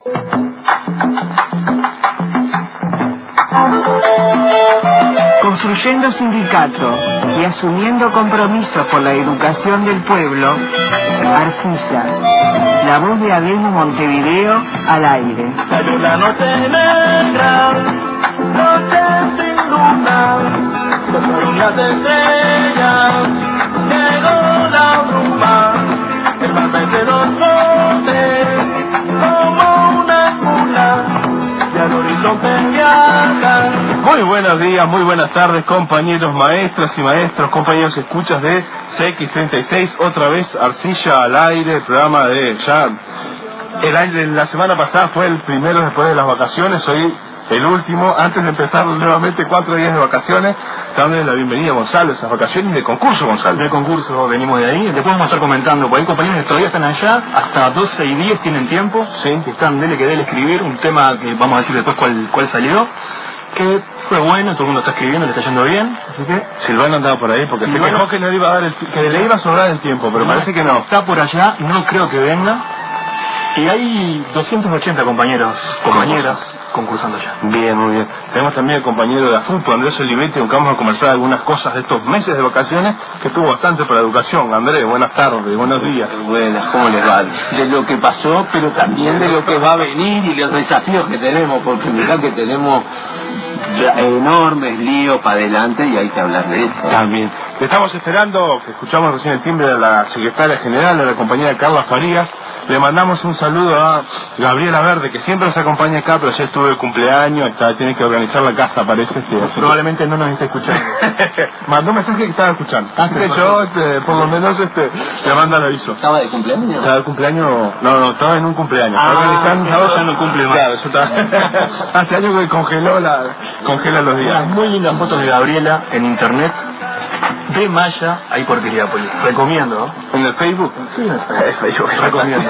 Construyendo sindicato y asumiendo compromisos por la educación del pueblo, Arcilla, la voz de Abismo Montevideo al aire. Cayó la noche negra, noche sin luna, se fueron las estrellas, llegó la bruma, el mar de los montes, como una cuna, y al horizonte viaja. Muy buenos días, muy buenas tardes, compañeros maestras y maestros, compañeros escuchas de CX36, otra vez Arcilla al aire, el programa de ya... El aire, la semana pasada fue el primero después de las vacaciones, hoy el último, antes de empezar nuevamente 4 días de vacaciones, dándole la bienvenida a Gonzalo, esas vacaciones de concurso, Gonzalo. De concurso, venimos de ahí, después vamos a estar comentando, porque hay compañeros que todavía están allá, hasta 12 y 10 tienen tiempo, sí, que están dele que dele escribir, un tema que vamos a decir después cuál salió, que fue bueno, todo el mundo está escribiendo, le está yendo bien, así que... Silvano andaba por ahí, porque Silvano, se quejó que no le iba a dar que le iba a sobrar el tiempo, pero parece que no. Está por allá, no creo que venga, y hay 280 compañeras concursando ya. Bien, muy bien. Tenemos también el compañero de AFUPO, Andrés Olivetti, con que vamos a conversar algunas cosas de estos meses de vacaciones, que tuvo bastante para educación. Andrés, buenas tardes, buenos días. Buenas, ¿cómo les va? De lo que pasó, pero también de lo que va a venir y los desafíos que tenemos, porque mirá que tenemos enormes líos para adelante y hay que hablar de eso. También. Estamos esperando, que escuchamos recién el timbre de la secretaria general de la compañía Carla Farías. Le mandamos un saludo a Gabriela Verde, que siempre nos acompaña acá, pero ya estuvo de cumpleaños, tiene que organizar la casa, parece. Probablemente no nos esté escuchando. Mandó un mensaje que estaba escuchando. Yo, por lo menos, le manda el aviso. ¿Estaba de cumpleaños? ¿Estaba de cumpleaños? No, estaba en un cumpleaños. Estaba organizando, ya no cumple más. Claro, yo estaba... Hace años que congela los días. Muy lindas fotos de Gabriela en internet. De Maya, ahí por Piriápolis. Recomiendo. ¿En el Facebook? Sí, en el Facebook. Recomiendo.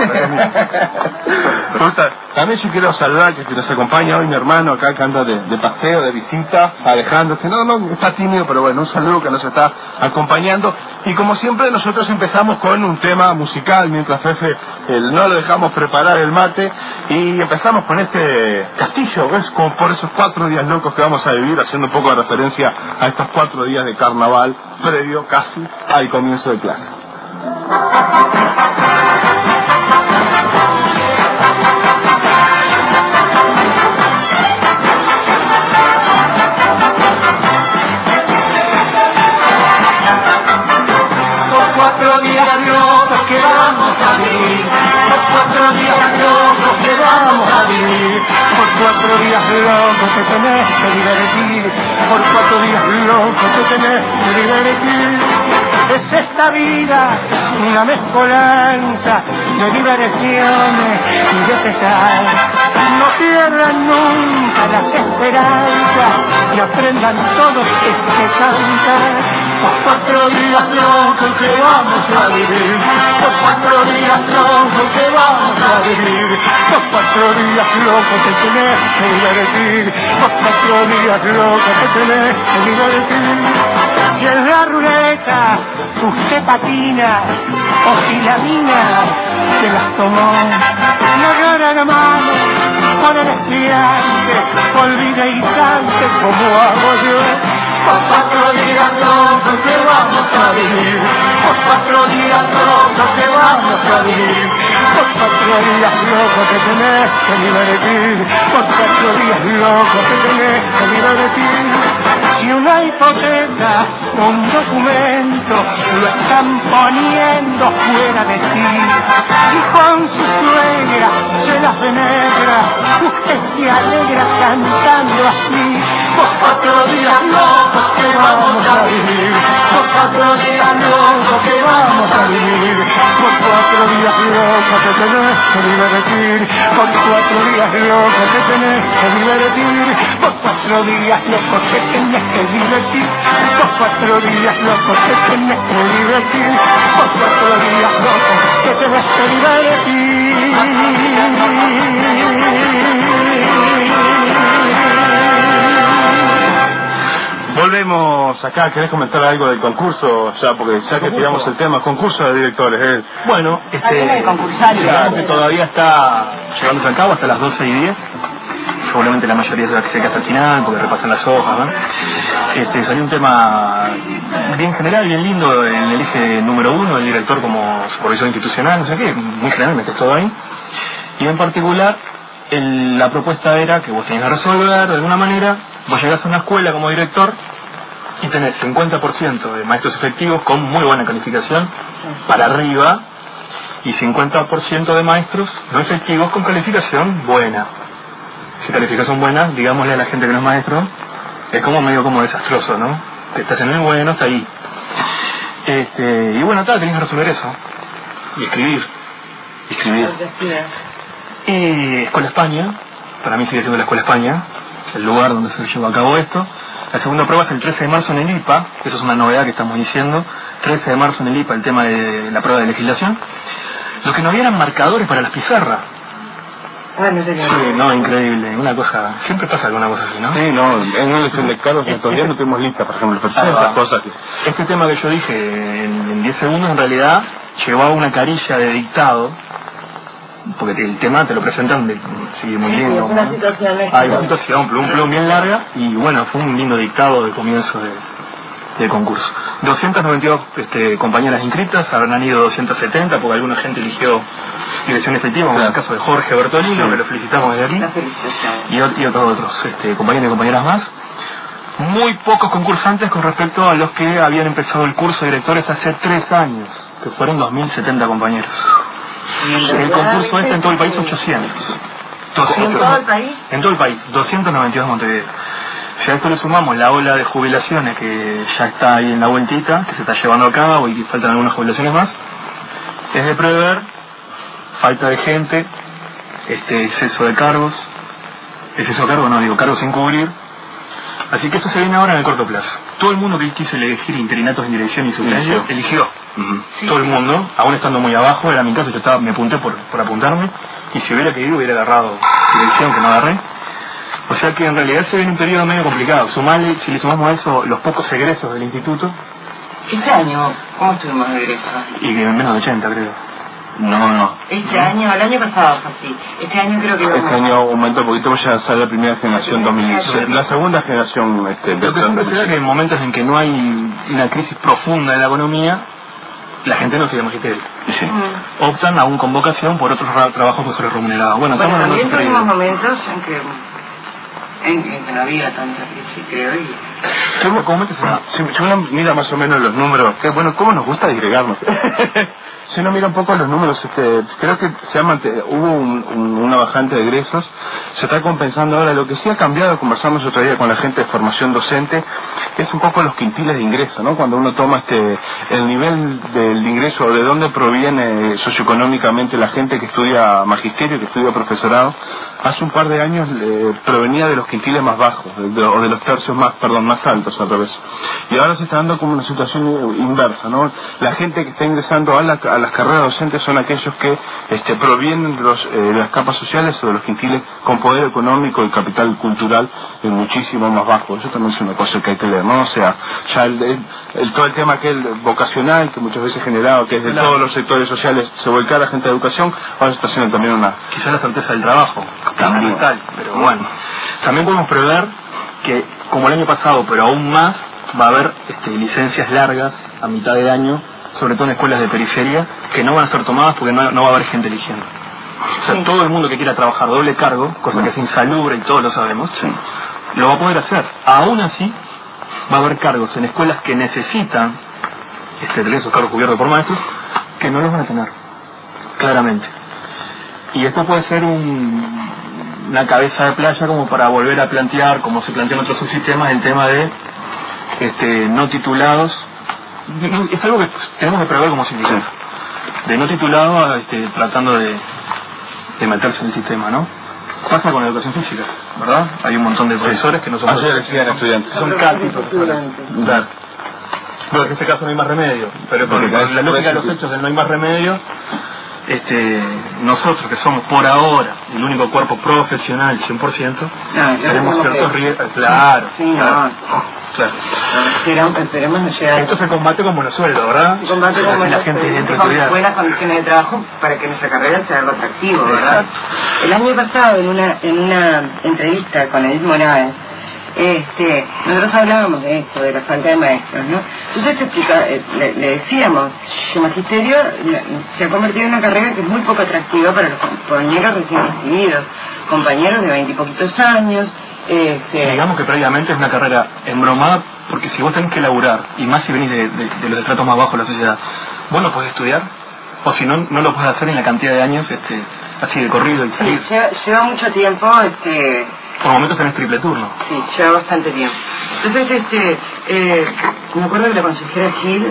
También yo quiero saludar que nos acompaña hoy mi hermano acá que anda de paseo, de visita, Alejandro, que no está tímido, pero bueno, un saludo que nos está acompañando. Y como siempre nosotros empezamos con un tema musical, mientras Fefe no lo dejamos preparar el mate, y empezamos con este castillo, ¿ves? Como por esos 4 días locos que vamos a vivir, haciendo un poco de referencia a estos 4 días de carnaval previo casi al comienzo de clase. Por 4 días locos que vamos a vivir, por 4 días locos que vamos a vivir, por 4 días locos que tenés que divertir, por 4 días locos que tenés que divertir. Es esta vida una mezcolanza de diversiones y de pesar. No pierdan nunca las esperanzas y aprendan todos este cantar. Por 4 días locos que vamos a vivir, por 4 días locos que vamos a vivir, por 4 días locos que tenés que divertir, por 4 días locos que tenés que divertir. Si en la ruleta usted patina o si la mina se las tomó, no gana la mano por el estudiante, olvide y cante como hago yo. Por 4 días locos que vamos a vivir, por 4 días locos que vamos a vivir, por 4 días locos que tenés que divertir, por 4 días locos que tenés que divertir. Si una hipoteca, un documento, lo están poniendo fuera de sí, y con su suegra se la penetra, usted se alegra cantando así. Por 4 días locos que vamos a vivir, por 4 días locos que vamos a vivir, por 4 días locos que tenés que divertir, por 4 días locos que tenés que divertir, por 4 días locos que tenés que divertir, por 4 días locos que tenés que divertir, por 4 días locos que tenés que divertir. traemos acá? ¿Querés comentar algo del concurso? Ya, porque ya que tiramos el tema, concurso de directores. Bueno, de concursario. que todavía está llevándose a cabo hasta las 12:10. Seguramente la mayoría se va a quedar hasta el final porque repasan las hojas, ¿no? Salió un tema bien general, bien lindo en el eje número 1, el director como supervisor institucional, no sé qué, muy generalmente todo ahí. Y en particular, la propuesta era que vos tenías que resolver de alguna manera, vos llegás a una escuela como director y tenés 50% de maestros efectivos con muy buena calificación para arriba y 50% de maestros no efectivos con calificación buena. Si calificación buena, digámosle a la gente que no es maestro, es como medio como desastroso, ¿no? Que estás en el bueno, está ahí. Y bueno, tenés que resolver eso. Y escribir. Y Escuela España, para mí sigue siendo la Escuela España, el lugar donde se lleva a cabo esto. La segunda prueba es el 13 de marzo en el IPA, eso es una novedad que estamos diciendo. 13 de marzo en el IPA, el tema de la prueba de legislación. Lo que no había eran marcadores para las pizarras. Sí, no, increíble, una cosa, siempre pasa alguna cosa así, ¿no? Sí, no, en el Carlos todavía no tenemos lista, por ejemplo, esas cosas. Este tema que yo dije en 10 segundos en realidad llevaba una carilla de dictado, porque el tema te lo presentan muy lindo. Hay una situación, plum bien larga, y bueno, fue un lindo dictado de comienzo del concurso. 292 compañeras inscritas, habrán ido 270 porque alguna gente eligió dirección efectiva, como en el caso de Jorge Bertolino, que lo felicitamos desde aquí, y otros compañeros y compañeras más. Muy pocos concursantes con respecto a los que habían empezado el curso de directores hace 3 años, que fueron 2070 compañeros. El concurso en todo el país 800. ¿En todo el país? En todo el país, 292 en Montevideo. Si a esto le sumamos la ola de jubilaciones que ya está ahí en la vueltita, que se está llevando a cabo y faltan algunas jubilaciones más, es de prever falta de gente, exceso de cargos, cargos sin cubrir. Así que eso se viene ahora en el corto plazo. Todo el mundo que quiso elegir interinatos en dirección y suplencia eligió. Todo el mundo, aún estando muy abajo, era mi caso, me apunté por apuntarme, y si hubiera querido hubiera agarrado dirección, que no agarré. O sea que en realidad se viene un periodo medio complicado. Si le sumamos a eso los pocos egresos del instituto. Este año, ¿cómo estuvimos de egresos? Y que menos de 80, creo. No. Este año, el año pasado fue así. Este año creo que... Este año aumentó un poquito, porque ya sale la primera generación 2018. La segunda generación... Lo que sucede es que en momentos en que no hay una crisis profunda de la economía, la gente no sigue magisterio. Sí. Optan a una convocación por otros trabajos mejores remunerados. Bueno, también tuvimos momentos en que no había tanta crisis, creo. Si uno mira más o menos los números, cómo nos gusta disgregarnos. Si uno mira un poco los números, creo que hubo una bajante de egresos, se está compensando ahora. Lo que sí ha cambiado, conversamos otro día con la gente de formación docente, es un poco los quintiles de ingreso, ¿no? Cuando uno toma el nivel del ingreso, de dónde proviene socioeconómicamente la gente que estudia magisterio, que estudia profesorado, hace un par de años provenía de los quintiles más bajos, o de los tercios más altos, al revés. Y ahora se está dando como una situación inversa, ¿no? La gente que está ingresando a las carreras docentes son aquellos que provienen de las capas sociales o de los quintiles con poder económico y capital cultural muchísimo más bajo. Eso también es una cosa que hay que leer, ¿no? O sea, ya todo el tema vocacional, que muchas veces generado, que es de todos los sectores sociales, se volca a la gente de educación, ahora se está haciendo también quizá la certeza del trabajo, también tal, pero bueno. También podemos prever que, como el año pasado, pero aún más, va a haber licencias largas a mitad de año, sobre todo en escuelas de periferia, que no van a ser tomadas porque no va a haber gente eligiendo. O sea, todo el mundo que quiera trabajar doble cargo, cosa que es insalubre y todos lo sabemos, lo va a poder hacer. Aún así, va a haber cargos en escuelas que necesitan esos cargos cubiertos por maestros, que no los van a tener, claramente. Y esto puede ser una cabeza de playa como para volver a plantear, como se plantea en otros subsistemas, el tema de no titulados. Es algo que tenemos que prever como sindicato, de no titulado tratando de meterse en el sistema, ¿no? Pasa con la educación física, ¿verdad? Hay un montón de profesores que no son estudiantes, son casi profesores. Claro. Bueno, en ese caso no hay más remedio, pero porque la lógica de los hechos del no hay más remedio, nosotros que somos por ahora el único cuerpo profesional 100%, tenemos ciertos riesgos, claro. Claro. Esperemos no llegar. Esto se combate con buenos sueldos, ¿verdad? Se combate con la gente dentro con de buenas condiciones de trabajo para que nuestra carrera sea algo atractivo, ¿verdad? Exacto. El año pasado, en una entrevista con Edith Morales, nosotros hablábamos de eso, de la falta de maestros, ¿no? Entonces le decíamos que magisterio se ha convertido en una carrera que es muy poco atractiva para los compañeros recién recibidos, compañeros de 20 y poquitos años. Digamos que previamente es una carrera embromada, porque si vos tenés que laburar, y más si venís de los estratos más bajos de la sociedad, vos no podés estudiar, o si no, no lo podés hacer en la cantidad de años así de corrido y salir. Sí, lleva mucho tiempo, por momentos tenés triple turno. Sí, lleva bastante tiempo. Entonces, me acuerdo que la consejera Gil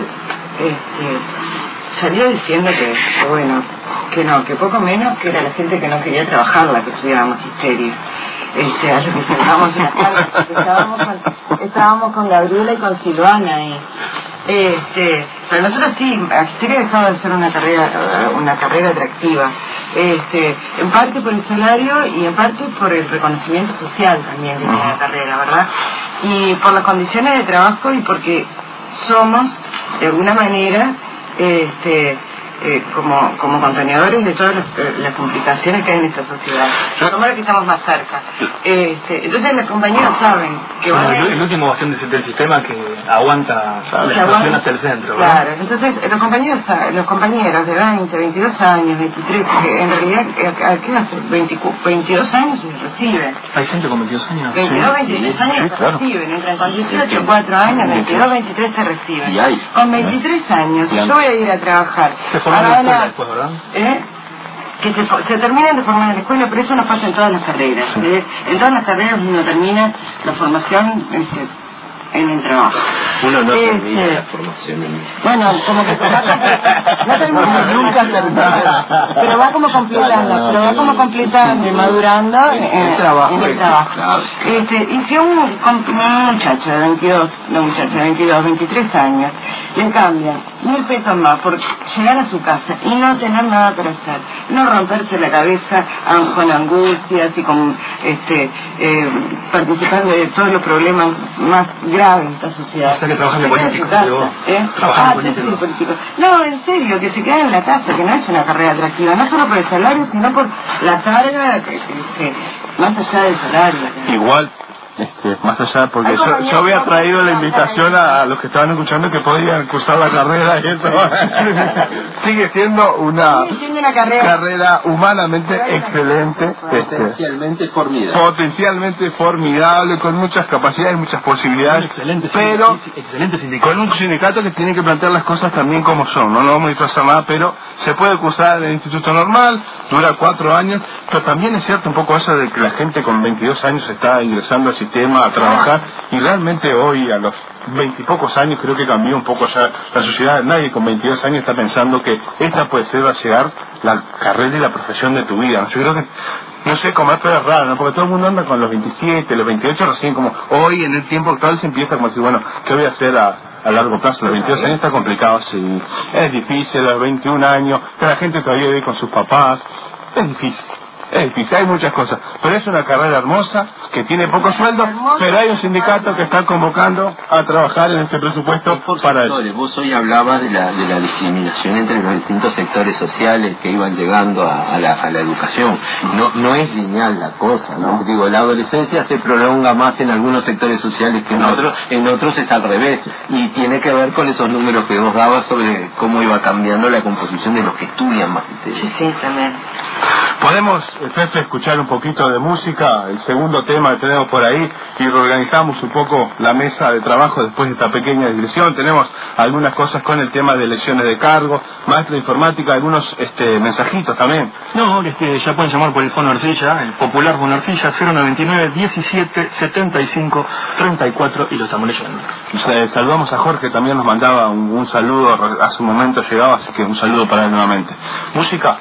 salía diciendo que bueno, que no, que poco menos que era la gente que no quería trabajar la que estudiaba magisterio. A lo que sentábamos en la sala, estábamos con Gabriela y con Silvana y pero nosotros sí, magisterio dejaba de ser una carrera atractiva, en parte por el salario y en parte por el reconocimiento social también de la carrera, ¿verdad? Y por las condiciones de trabajo y porque somos de alguna manera como contenedores de todas las complicaciones que hay en esta sociedad. Somos los que estamos más cerca. Entonces los compañeros saben que el último bastión del sistema que aguanta la explosión hacia el centro, ¿verdad? Claro, entonces los compañeros de 20, 22 años, 23, que en realidad ¿qué hace? 22 años se reciben. ¿Hay gente con 22 años? 22, 23 años se reciben, entran con 18, 4 años, 22, 23 se reciben. Con 23 años yo voy a ir a trabajar. Después, ¿verdad? Que se terminan de formar en la escuela, pero eso nos pasa en todas las carreras. Sí. En todas las carreras uno termina la formación en el trabajo. Uno no termina la formación en... Bueno, como que no termina, nunca termina, pero va como completando, y madurando en el trabajo. Y si un muchacho de 22, 23 años le cambian 1.000 pesos más por llegar a su casa y no tener nada para hacer, no romperse la cabeza con angustias y con participar de todos los problemas más graves de esta sociedad. O sea que trabajan de político. Político. No, en serio, que se queden en la casa, que no es una carrera atractiva, no solo por el salario, sino por la carga más allá del salario. Igual, más allá, porque yo había traído la invitación a los que estaban escuchando que podían cursar la carrera y eso sigue siendo una carrera humanamente excelente, potencialmente formidable, con muchas capacidades, muchas posibilidades, pero con un sindicato que tiene que plantear las cosas también como son. No vamos a disfrazar nada, pero se puede cursar en el instituto normal, dura 4 años, pero también es cierto un poco eso de que la gente con 22 años está ingresando al sistema a trabajar, y realmente hoy a los 20 y pocos años creo que cambió un poco ya la sociedad. Nadie con 22 años está pensando que esta puede ser, va a llegar la carrera y la profesión de tu vida. Yo creo que, no sé, como esto es raro, ¿no? Porque todo el mundo anda con los 27, los 28 recién, como hoy en el tiempo actual se empieza como decir, bueno, ¿qué voy a hacer a largo plazo? Los 22 años está complicado, sí, es difícil, los 21 años, que la gente todavía vive con sus papás, es difícil, hay muchas cosas, pero es una carrera hermosa, que tiene poco sueldo, pero hay un sindicato que está convocando a trabajar en ese presupuesto para eso. Vos hoy hablabas de la discriminación entre los distintos sectores sociales que iban llegando a la educación. No es lineal la cosa, ¿no? Digo, la adolescencia se prolonga más en algunos sectores sociales que en otros es al revés, y tiene que ver con esos números que vos dabas sobre cómo iba cambiando la composición de los que estudian magisterio. Sí, también. Podemos, Pepe, escuchar un poquito de música, el segundo tema que tenemos por ahí, y reorganizamos un poco la mesa de trabajo después de esta pequeña digresión. Tenemos algunas cosas con el tema de elecciones de cargo, maestra de informática, algunos mensajitos también. No, ya pueden llamar por el Fono Arcilla, el popular Fono Arcilla, 099 17 75 34, y lo estamos leyendo. Saludamos a Jorge, también nos mandaba un saludo, hace un momento llegaba, así que un saludo para él nuevamente. Música.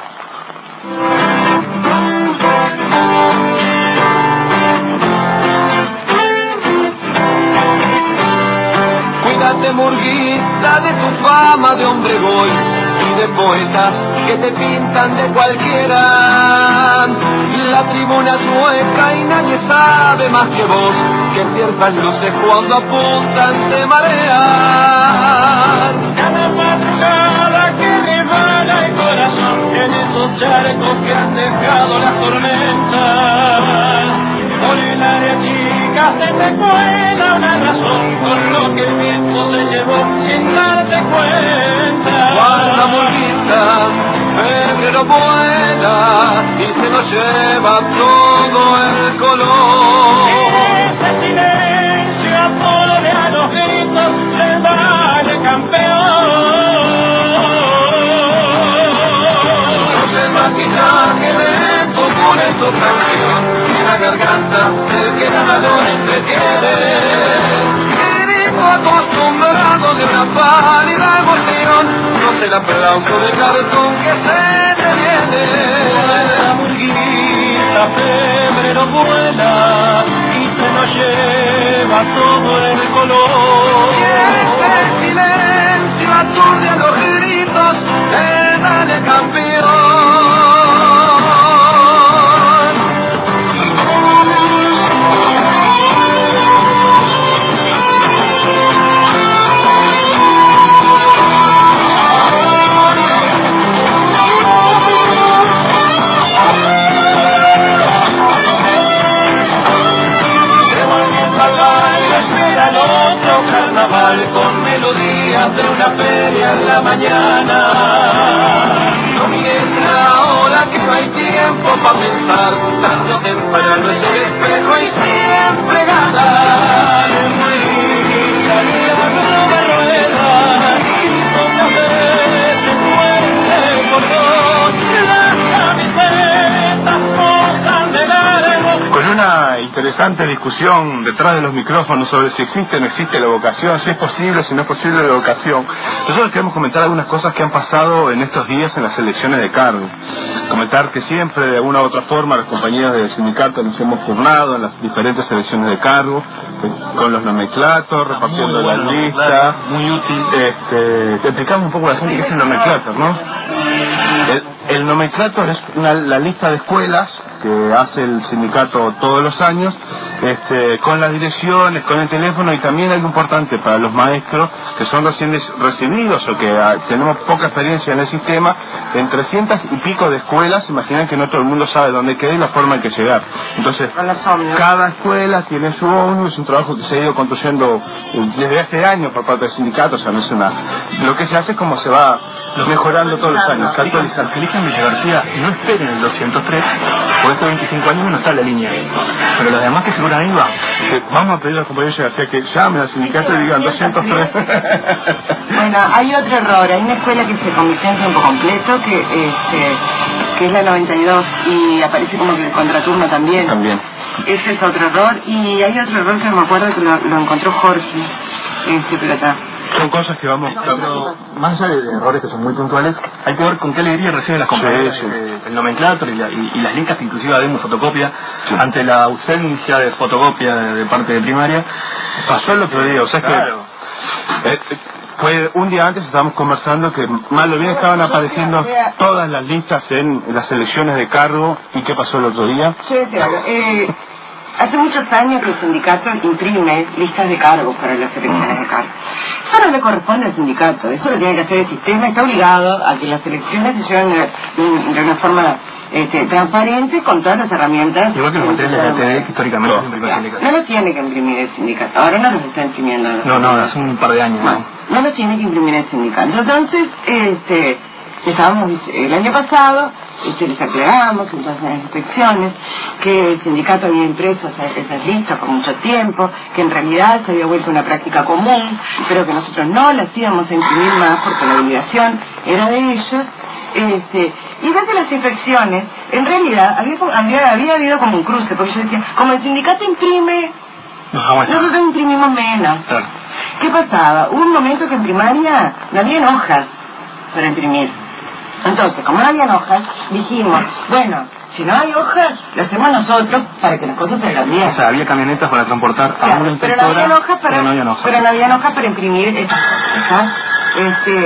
Cuídate, Murguita, de tu fama de hombre goy. y de poetas que te pintan de cualquiera. La tribuna es hueca y nadie sabe más que vos que ciertas luces cuando apuntan se marean. Cada madrugada que resbala el corazón en esos charcos que han dejado las tormentas. Por el área chica se te cuela una razón con lo que el viento se llevó sin darte cuenta. Guarda molita, febrero vuela y se nos lleva todo el color. Ese silencio apolea a los gritos del valle campeón. No se maquillaje lento por esta canción y la garganta el que nada lo entretiene. Grito acostumbrado de una pálida emoción, no es el aplauso de cartón que se te viene. La murguita febrero vuela y se nos lleva todo el color. Y ese silencio aturde a los gritos de dale campeón. Con melodías de una feria en la mañana. No mires la hora que no hay tiempo para pensar, tarde o temprano es el espejo y siempre gana. La vida no me rueda y pocas veces muere por dos. Las camisetas posan de largo. Con una interesante discusión detrás de los micrófonos sobre si existe o no existe la vocación, si es posible, si no es posible la vocación. Nosotros queremos comentar algunas cosas que han pasado en estos días en las elecciones de cargo. Comentar que siempre, de alguna u otra forma, los compañeros del sindicato nos hemos turnado en las diferentes elecciones de cargo, con los nomenclatos, repartiendo las listas. Muy útil. Te explicamos un poco a la gente qué es el nomenclator, ¿no? El nomenclator es la lista de escuelas que hace el sindicato todos los años, con las direcciones, con el teléfono, y también algo importante para los maestros que son recién recibidos o que tenemos poca experiencia en el sistema, en 300 y pico de escuelas. Imaginan que no todo el mundo sabe dónde queda y la forma en que llegar. Entonces, cada escuela tiene su ómnibus, un trabajo que se ha ido construyendo desde hace años por parte del sindicato. O sea, no es lo que se hace es como se va mejorando todos los años, actualizando. Elijan Villa García, no esperen el 203, por hace 25 años no está en la línea, pero los demás que figuran ahí van. Vamos a pedir a los compañeros de García que llamen al sindicato y digan 203. Bueno, hay otro error. Hay una escuela que se convirtió en tiempo completo, que es la 92, y aparece como que el contraturno también. Ese es otro error. Y hay otro error que me acuerdo que lo encontró Jorge, pero está. Son cosas que vamos... Más allá de errores que son muy puntuales, hay que ver con qué alegría reciben las compañías el nomenclator y las listas que inclusive demos fotocopia ante la ausencia de fotocopia de parte de primaria. Pasó el otro día, o sea, claro. Fue un día antes, estábamos conversando que mal o bien estaban apareciendo todas las listas en las elecciones de cargo. ¿Y qué pasó el otro día? Hace muchos años que el sindicato imprime listas de cargos para las elecciones de cargo. Eso no le corresponde al sindicato, eso lo tiene que hacer el sistema. Está obligado a que las elecciones se lleven de una forma transparente, con todas las herramientas. Igual que los materiales de la TV, que históricamente no lo tiene que imprimir el sindicato, ahora no los está imprimiendo. No, hace un par de años. No lo tiene que imprimir el sindicato. Entonces, estábamos el año pasado, les aclaramos en todas las inspecciones que el sindicato había impreso esas listas por mucho tiempo, que en realidad se había vuelto una práctica común, pero que nosotros no las íbamos a imprimir más porque la obligación era de ellos. Y desde las inspecciones, en realidad había habido como un cruce, porque yo decía, como el sindicato imprime, nosotros imprimimos menos. Claro. ¿Qué pasaba? Hubo un momento que en primaria no había hojas para imprimir. Entonces, como no había hojas, dijimos, bueno, si no hay hojas, lo hacemos nosotros para que las cosas salgan bien. O sea, había camionetas para transportar a una inspectora, pero no había hojas para imprimir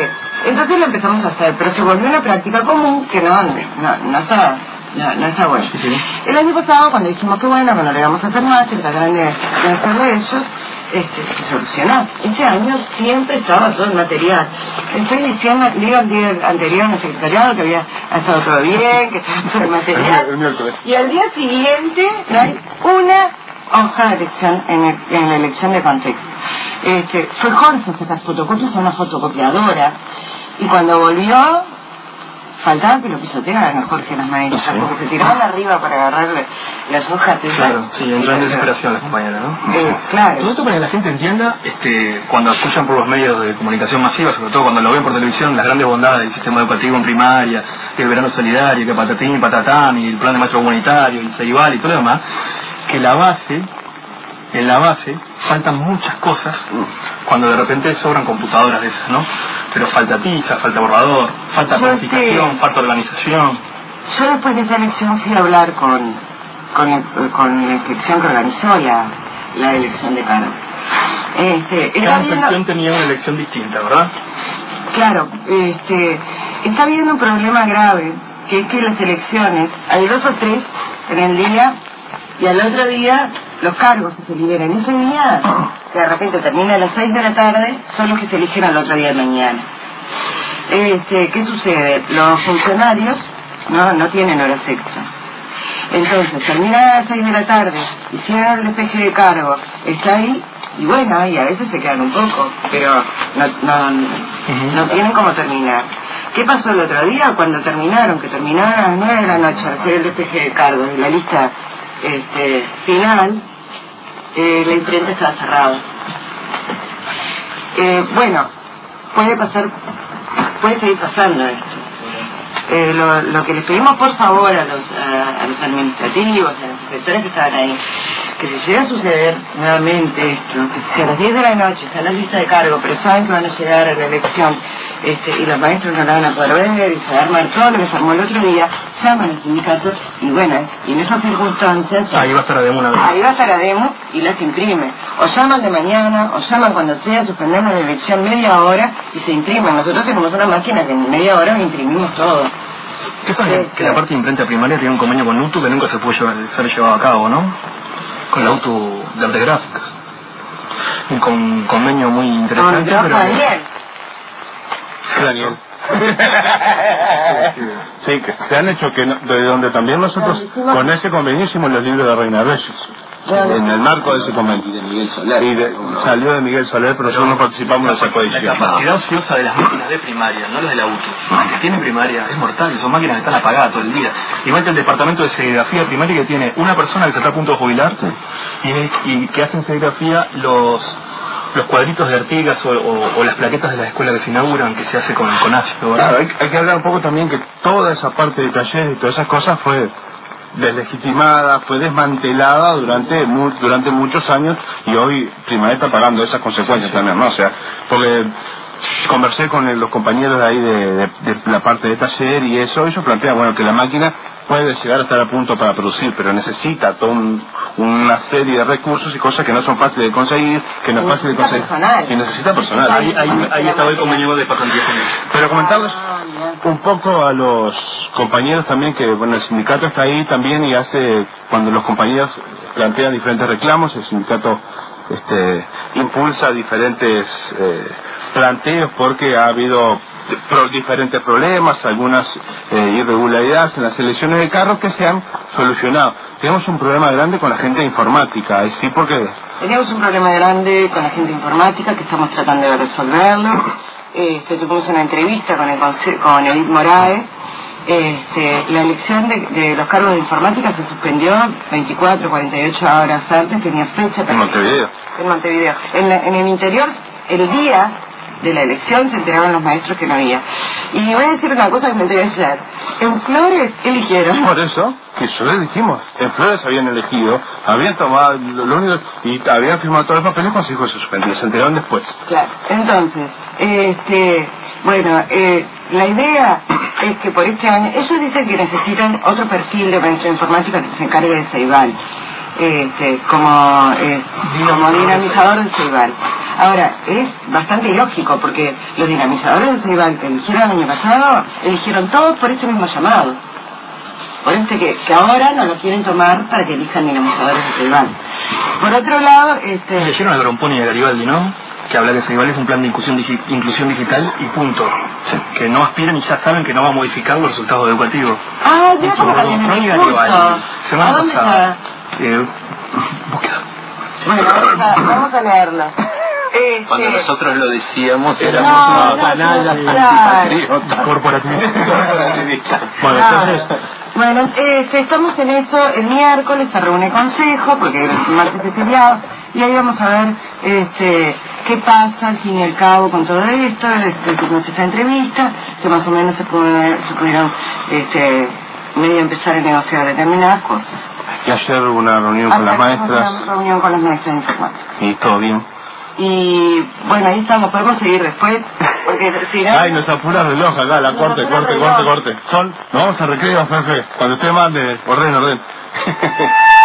Entonces lo empezamos a hacer, pero se volvió una práctica común que no está bueno. Sí. El año pasado, cuando dijimos que bueno, lo íbamos a hacer más, y trataron de hacerlo ellos, se solucionó. Este año siempre estaba todo el material. Estoy diciendo, digo el día anterior en el secretariado que había estado todo bien, que estaba todo el material. Y al día siguiente no hay una hoja de elección en la elección de contexto. Fue Jorge a sacar fotocopias a una fotocopiadora. Y cuando volvió, faltaba que lo pisotearan a Jorge las maestras, porque se tiraban arriba para agarrarle las hojas. Claro, sí, entró en desesperación las compañeras, ¿no? Claro. Todo esto para que la gente entienda, cuando escuchan por los medios de comunicación masiva, sobre todo cuando lo ven por televisión, las grandes bondades del sistema educativo en primaria, el verano solidario, que patatín y patatán, y el plan de maestro comunitario, y el Ceibal y todo lo demás, que en la base faltan muchas cosas cuando de repente sobran computadoras de esas, ¿no? Pero falta tiza, falta borrador, falta planificación, falta organización. Yo después de esa elección fui a hablar con la inspección que organizó la elección de cargo. Cada inspección tenía una elección distinta, ¿verdad? Claro, está habiendo un problema grave, que es que las elecciones, hay 2 o 3 en el día, y al otro día los cargos que se liberan. Ese día, que de repente termina a las 6 de la tarde, son los que se eligen al otro día de mañana. ¿Qué sucede? Los funcionarios no tienen horas extra. Entonces, termina a las 6 de la tarde, y si el despeje de cargo está ahí, y bueno, y a veces se quedan un poco, pero no tienen cómo terminar. ¿Qué pasó el otro día? Cuando terminaron, que terminaron a las 9 de la noche, al hacer el despeje de cargo y la lista final, la imprenta estaba cerrada. Bueno, puede seguir pasando esto. Lo que les pedimos por favor a los administrativos, a los inspectores que estaban ahí, que si llega a suceder nuevamente esto, que a las 10 de la noche está la lista de cargo, pero saben que van a llegar a la elección, y los maestros no la van a poder ver, y se va a armar todo lo que se armó el otro día, llaman al sindicato, y bueno, y en esas circunstancias ahí va a estar ADEMU una vez. Ahí va a estar ADEMU y las imprime. O llaman de mañana, o llaman cuando sea, suspendemos la elección media hora y se imprimen. Nosotros tenemos una máquina que en media hora imprimimos todo. ¿Qué pasa? Que la parte de imprenta primaria tiene un convenio con UTU que nunca se pudo ser llevado a cabo, ¿no? Con la UTU de Artes Gráficas. Un convenio muy interesante. Daniel. Sí, Daniel. Sí, que se han hecho de donde también nosotros con ese convenio hicimos los libros de Reina Reyes. En el marco de ese convenio. Y de Miguel Soler. Salió de Miguel Soler, pero nosotros no participamos de esa coalición. La capacidad ociosa de las máquinas de primaria, no las de la UTU. Las que tienen primaria es mortal, son máquinas que están apagadas todo el día. Igual que el departamento de serigrafía primaria, que tiene una persona que se está a punto de jubilar, y que hace en serigrafía los cuadritos de Artigas o las plaquetas de la escuela que se inauguran, que se hace con ácido, ¿verdad? Claro, hay que hablar un poco también que toda esa parte de talleres y todas esas cosas fue deslegitimada, fue desmantelada durante muchos años, y hoy Primaria está pagando esas consecuencias también, ¿no? O sea, porque conversé con los compañeros de ahí de la parte de taller, y ellos plantean, bueno, que la máquina puede llegar a estar a punto para producir, pero necesita toda una serie de recursos y cosas que no son fáciles de conseguir, que no es fácil de conseguir, y necesita personal. Ahí estaba el convenio de pasantías. Pero comentarles un poco a los compañeros también que, bueno, el sindicato está ahí también y cuando los compañeros plantean diferentes reclamos, el sindicato impulsa diferentes planteos, porque ha habido diferentes problemas, algunas irregularidades en las elecciones de carros que se han solucionado. Tenemos un problema grande con la gente de informática, ¿sí? Porque tenemos un problema grande con la gente de informática que estamos tratando de resolverlo. Tuvimos una entrevista con Edith Moraes. La elección de los cargos de informática se suspendió 24, 48 horas antes, tenía fecha. En Montevideo. En Montevideo. En el interior, el día de la elección se enteraron los maestros que no había. Y voy a decir una cosa que me enteré ayer. En Flores eligieron. Por eso, que yo les dijimos, en Flores habían elegido, habían tomado lo único, y habían firmado todos los papeles cuando se dijo que se suspendió, se enteraron después. Claro, entonces, la idea es que por este año, ellos dicen que necesitan otro perfil de maestro de informática que se encargue de Ceibal, como dinamizador de Ceibal. Ahora, es bastante ilógico, porque los dinamizadores del Ceibal que eligieron el año pasado, eligieron todos por ese mismo llamado. Por que ahora no lo quieren tomar para que elijan dinamizadores del Ceibal. Por otro lado, leyeron a Gromponi y a Garibaldi, ¿no? Que habla que Ceibal es un plan de inclusión digital y punto. Sí. Que no aspiran y ya saben que no va a modificar los resultados educativos. Ah, ya como cambian el discurso. Semana pasada. Bueno, vamos a leerlo. Cuando nosotros lo decíamos éramos canallas corporativistas. Bueno, estamos en eso. El miércoles se reúne consejo, porque el martes es feriado, y ahí vamos a ver qué pasa al fin y al cabo con todo esto. Tuvimos esta entrevista, que más o menos se pudieron medio empezar a negociar determinadas cosas. Y ayer hubo una reunión con las maestras. Una reunión con las maestras de informática. Y todo bien. Y bueno, ahí estamos, podemos seguir después, porque si no... Ay, nos apura el reloj acá, la corte. Nos vamos a recreo, jefe. Cuando usted mande, orden.